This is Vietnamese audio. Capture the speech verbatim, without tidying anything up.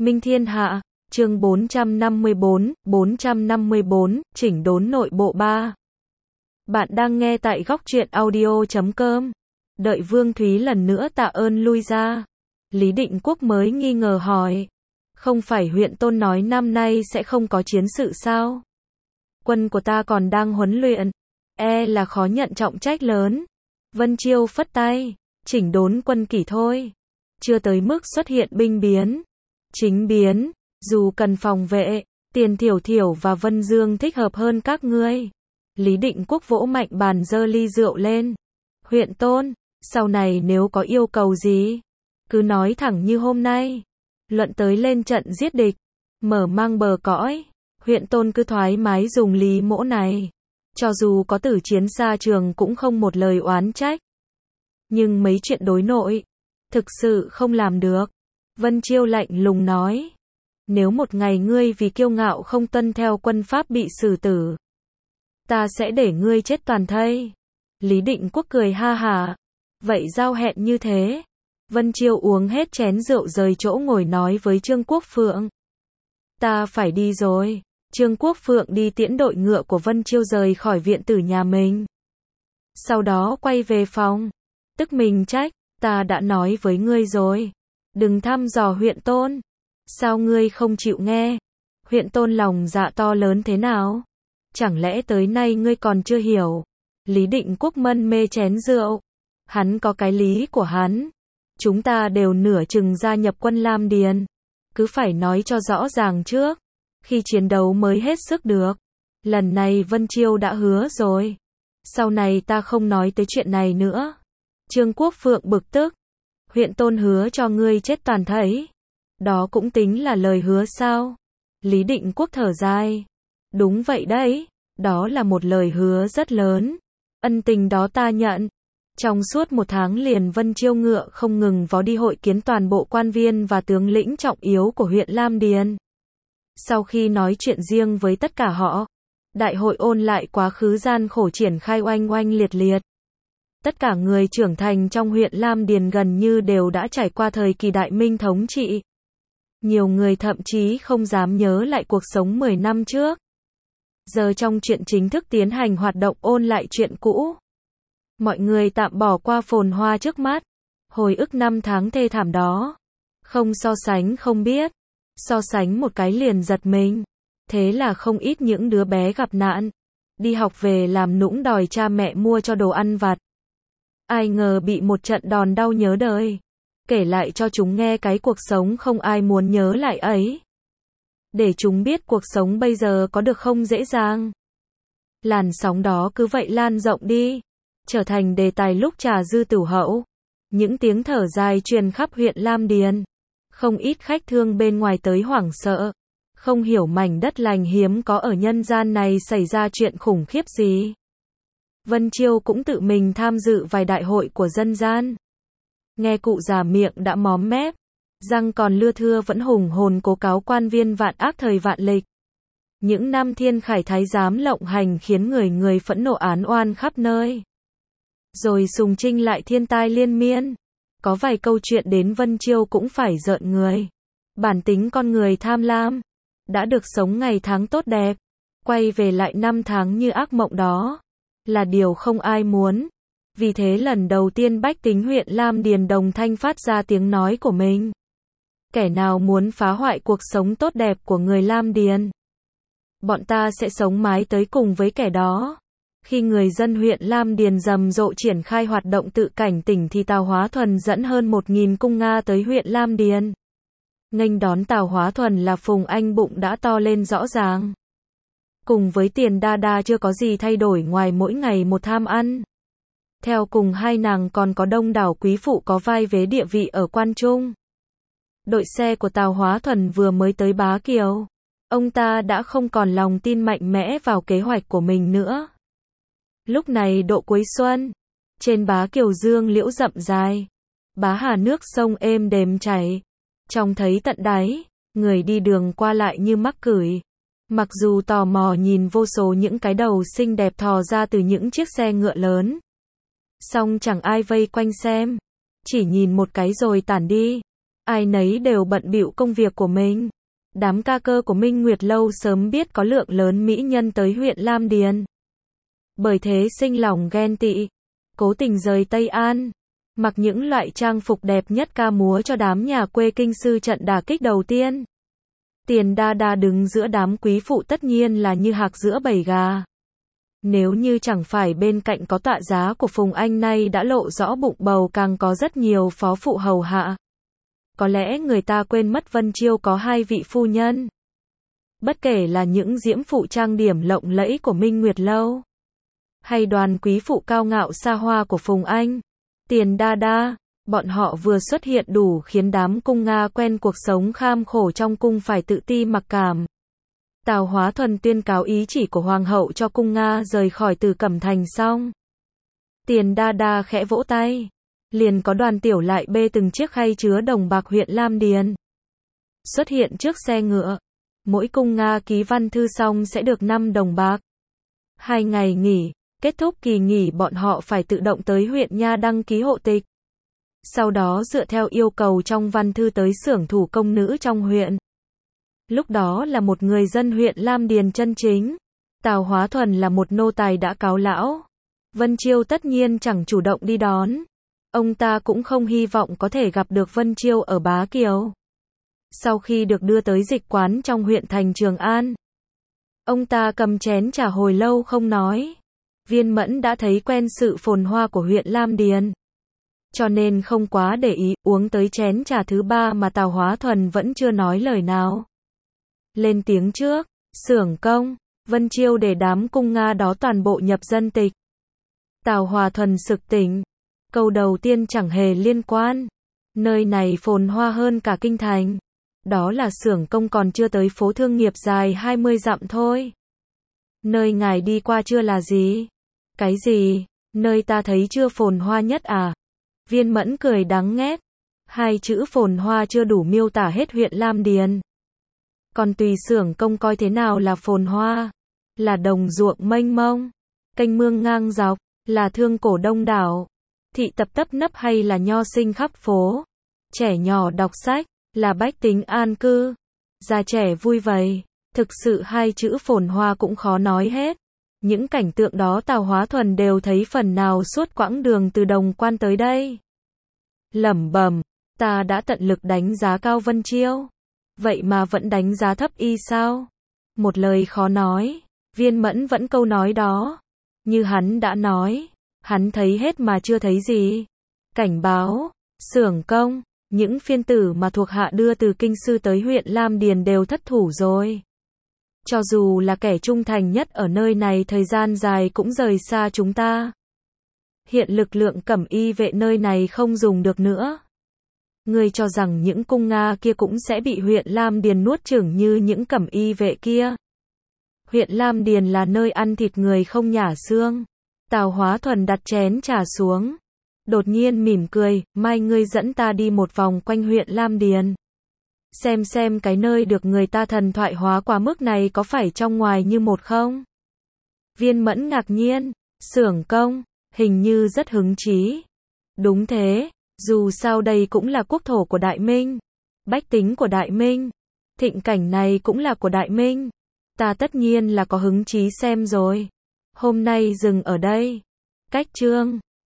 Minh Thiên Hạ, chương bốn trăm năm mươi bốn, bốn trăm năm mươi bốn, chỉnh đốn nội bộ ba. Bạn đang nghe tại góc truyện audio chấm com. Đợi Vương Thúy lần nữa tạ ơn lui ra. Lý Định Quốc mới nghi ngờ hỏi. Không phải huyện Tôn nói năm nay sẽ không có chiến sự sao? Quân của ta còn đang huấn luyện. E là khó nhận trọng trách lớn. Vân Chiêu phất tay. Chỉnh đốn quân kỷ thôi. Chưa tới mức xuất hiện binh biến. Chính biến. Dù cần phòng vệ, Tiền Thiểu Thiểu và Vân Dương thích hợp hơn các ngươi. Lý Định Quốc vỗ mạnh bàn giơ ly rượu lên. Huyện Tôn, sau này nếu có yêu cầu gì, cứ nói thẳng như hôm nay. Luận tới lên trận giết địch, mở mang bờ cõi, huyện Tôn cứ thoải mái dùng lý mỗ này. Cho dù có tử chiến xa trường cũng không một lời oán trách. Nhưng mấy chuyện đối nội, thực sự không làm được. Vân Chiêu lạnh lùng nói. Nếu một ngày ngươi vì kiêu ngạo không tuân theo quân pháp bị xử tử, ta sẽ để ngươi chết toàn thây. Lý Định Quốc cười ha hả. Vậy giao hẹn như thế. Vân Chiêu uống hết chén rượu rời chỗ ngồi nói với Trương Quốc Phượng. Ta phải đi rồi. Trương Quốc Phượng đi tiễn đội ngựa của Vân Chiêu rời khỏi viện tử nhà mình. Sau đó quay về phòng. Tức mình trách, ta đã nói với ngươi rồi. Đừng thăm dò huyện Tôn. Sao ngươi không chịu nghe? Huyện Tôn lòng dạ to lớn thế nào? Chẳng lẽ tới nay ngươi còn chưa hiểu? Lý Định Quốc mân mê chén rượu. Hắn có cái lý của hắn. Chúng ta đều nửa chừng gia nhập quân Lam Điền. Cứ phải nói cho rõ ràng trước. Khi chiến đấu mới hết sức được. Lần này Vân Chiêu đã hứa rồi. Sau này ta không nói tới chuyện này nữa. Trương Quốc Phượng bực tức. Huyện Tôn hứa cho ngươi chết toàn thây. Đó cũng tính là lời hứa sao? Lý Định Quốc thở dài. Đúng vậy đấy. Đó là một lời hứa rất lớn. Ân tình đó ta nhận. Trong suốt một tháng liền Vân Chiêu ngựa không ngừng vó đi hội kiến toàn bộ quan viên và tướng lĩnh trọng yếu của huyện Lam Điền. Sau khi nói chuyện riêng với tất cả họ, đại hội ôn lại quá khứ gian khổ triển khai oanh oanh liệt liệt. Tất cả người trưởng thành trong huyện Lam Điền gần như đều đã trải qua thời kỳ đại minh thống trị. Nhiều người thậm chí không dám nhớ lại cuộc sống mười năm trước. Giờ trong chuyện chính thức tiến hành hoạt động ôn lại chuyện cũ. Mọi người tạm bỏ qua phồn hoa trước mắt. Hồi ức năm tháng thê thảm đó. Không so sánh không biết. So sánh một cái liền giật mình. Thế là không ít những đứa bé gặp nạn. Đi học về làm nũng đòi cha mẹ mua cho đồ ăn vặt. Ai ngờ bị một trận đòn đau nhớ đời. Kể lại cho chúng nghe cái cuộc sống không ai muốn nhớ lại ấy. Để chúng biết cuộc sống bây giờ có được không dễ dàng. Làn sóng đó cứ vậy lan rộng đi. Trở thành đề tài lúc trà dư tửu hậu. Những tiếng thở dài truyền khắp huyện Lam Điền. Không ít khách thương bên ngoài tới hoảng sợ. Không hiểu mảnh đất lành hiếm có ở nhân gian này xảy ra chuyện khủng khiếp gì. Vân Chiêu cũng tự mình tham dự vài đại hội của dân gian. Nghe cụ già miệng đã móm mép. Răng còn lưa thưa vẫn hùng hồn cố cáo quan viên vạn ác thời vạn lịch. Những năm thiên khải thái giám lộng hành khiến người người phẫn nộ án oan khắp nơi. Rồi sùng trinh lại thiên tai liên miên. Có vài câu chuyện đến Vân Chiêu cũng phải rợn người. Bản tính con người tham lam. Đã được sống ngày tháng tốt đẹp. Quay về lại năm tháng như ác mộng đó. Là điều không ai muốn. Vì thế lần đầu tiên bách tính huyện Lam Điền đồng thanh phát ra tiếng nói của mình. Kẻ nào muốn phá hoại cuộc sống tốt đẹp của người Lam Điền, bọn ta sẽ sống mái tới cùng với kẻ đó. Khi người dân huyện Lam Điền rầm rộ triển khai hoạt động tự cảnh tỉnh thì Tào Hóa Thuần dẫn hơn một nghìn cung Nga tới huyện Lam Điền. Nghênh đón Tào Hóa Thuần là Phùng Anh bụng đã to lên rõ ràng. Cùng với Tiền Đa Đa chưa có gì thay đổi ngoài mỗi ngày một tham ăn. Theo cùng hai nàng còn có đông đảo quý phụ có vai vế địa vị ở quan trung. Đội xe của Tào Hóa Thuần vừa mới tới Bá Kiều. Ông ta đã không còn lòng tin mạnh mẽ vào kế hoạch của mình nữa. Lúc này độ cuối xuân. Trên Bá Kiều dương liễu rậm dài. Bá Hà nước sông êm đềm chảy. Trông thấy tận đáy. Người đi đường qua lại như mắc cửi. Mặc dù tò mò nhìn vô số những cái đầu xinh đẹp thò ra từ những chiếc xe ngựa lớn. Song chẳng ai vây quanh xem. Chỉ nhìn một cái rồi tản đi. ai nấy đều bận bịu công việc của mình. Đám ca cơ của Minh Nguyệt Lâu sớm biết có lượng lớn mỹ nhân tới huyện Lam Điền. Bởi thế sinh lòng ghen tị, cố tình rời Tây An, mặc những loại trang phục đẹp nhất ca múa cho đám nhà quê kinh sư trận đả kích đầu tiên. Tiền Đa Đa đứng giữa đám quý phụ tất nhiên là như hạc giữa bầy gà. Nếu như chẳng phải bên cạnh có tọa giá của Phùng Anh nay đã lộ rõ bụng bầu, càng có rất nhiều phó phụ hầu hạ. Có lẽ người ta quên mất Vân Chiêu có hai vị phu nhân. Bất kể là những diễm phụ trang điểm lộng lẫy của Minh Nguyệt Lâu, hay đoàn quý phụ cao ngạo xa hoa của Phùng Anh, Tiền Đa Đa, bọn họ vừa xuất hiện đủ khiến đám cung Nga quen cuộc sống kham khổ trong cung phải tự ti mặc cảm. Tào Hóa Thuần tuyên cáo ý chỉ của Hoàng hậu cho cung Nga rời khỏi Từ Cẩm Thành xong, Tiền Đa Đa khẽ vỗ tay, liền có đoàn tiểu lại bê từng chiếc khay chứa đồng bạc huyện Lam Điền xuất hiện trước xe ngựa. Mỗi cung Nga ký văn thư xong sẽ được năm đồng bạc. Hai ngày nghỉ, kết thúc kỳ nghỉ bọn họ phải tự động tới huyện nha đăng ký hộ tịch. Sau đó dựa theo yêu cầu trong văn thư tới xưởng thủ công nữ trong huyện. Lúc đó là một người dân huyện Lam Điền chân chính. Tào Hóa Thuần là một nô tài đã cáo lão. Vân Chiêu tất nhiên chẳng chủ động đi đón. Ông ta cũng không hy vọng có thể gặp được Vân Chiêu ở Bá Kiều. Sau khi được đưa tới dịch quán trong huyện thành Trường An, ông ta cầm chén trà hồi lâu không nói. Viên Mẫn đã thấy quen sự phồn hoa của huyện Lam Điền, cho nên không quá để ý, uống tới chén trà thứ ba mà Tào Hóa Thuần vẫn chưa nói lời nào. Lên tiếng trước, xưởng công, Vân Chiêu để đám cung Nga đó toàn bộ nhập dân tịch. Tào Hòa Thuần sực tỉnh. Câu đầu tiên chẳng hề liên quan. Nơi này phồn hoa hơn cả kinh thành. Đó là xưởng công còn chưa tới phố thương nghiệp dài hai mươi dặm thôi. Nơi ngài đi qua chưa là gì? Cái gì? Nơi ta thấy chưa phồn hoa nhất à? Viên Mẫn cười đắng nghét. Hai chữ phồn hoa chưa đủ miêu tả hết huyện Lam Điền. Còn tùy xưởng công coi thế nào là phồn hoa. Là đồng ruộng mênh mông, kênh mương ngang dọc, là thương cổ đông đảo, thị tập tấp nấp, hay là nho sinh khắp phố, trẻ nhỏ đọc sách, là bách tính an cư, già trẻ vui vầy. Thực sự hai chữ phồn hoa cũng khó nói hết. Những cảnh tượng đó Tào Hóa Thuần đều thấy phần nào suốt quãng đường từ Đồng Quan tới đây. Lẩm bẩm, ta đã tận lực đánh giá cao Vân Chiêu, vậy mà vẫn đánh giá thấp y sao? Một lời khó nói. Viên Mẫn vẫn câu nói đó. Như hắn đã nói, hắn thấy hết mà chưa thấy gì. Cảnh báo, xưởng công, những phiên tử mà thuộc hạ đưa từ kinh sư tới huyện Lam Điền đều thất thủ rồi. Cho dù là kẻ trung thành nhất ở nơi này thời gian dài cũng rời xa chúng ta. Hiện lực lượng cẩm y vệ nơi này không dùng được nữa. Ngươi cho rằng những cung Nga kia cũng sẽ bị huyện Lam Điền nuốt chửng như những cẩm y vệ kia? Huyện Lam Điền là nơi ăn thịt người không nhả xương. Tào Hóa Thuần đặt chén trà xuống, đột nhiên mỉm cười, mai ngươi dẫn ta đi một vòng quanh huyện Lam Điền. Xem xem cái nơi được người ta thần thoại hóa quá mức này có phải trong ngoài như một không? Viên Mẫn ngạc nhiên, xưởng công, hình như rất hứng chí. Đúng thế, dù sao đây cũng là quốc thổ của Đại Minh, bách tính của Đại Minh, thịnh cảnh này cũng là của Đại Minh. Ta tất nhiên là có hứng chí xem rồi. Hôm nay dừng ở đây. Cách chương